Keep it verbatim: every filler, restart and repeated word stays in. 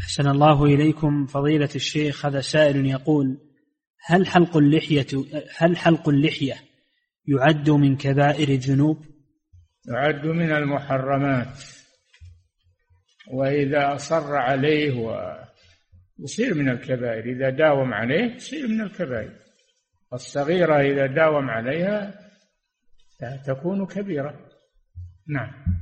أحسن الله إليكم فضيلة الشيخ. هذا سائل يقول: هل حلق اللحية هل حلق اللحية يعد من كبائر الذنوب؟ يعد من المحرمات، وإذا أصر عليه ويصير من الكبائر، إذا داوم عليه يصير من الكبائر. الصغيرة إذا داوم عليها تكون كبيرة. نعم.